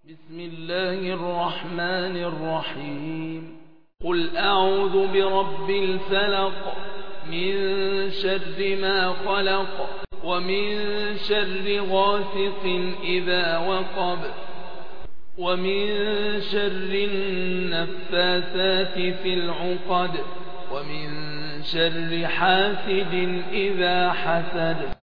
بسم الله الرحمن الرحيم قل أعوذ برب الفلق من شر ما خلق ومن شر غاسق إذا وقب ومن شر النفاثات في العقد ومن شر حاسد إذا حسد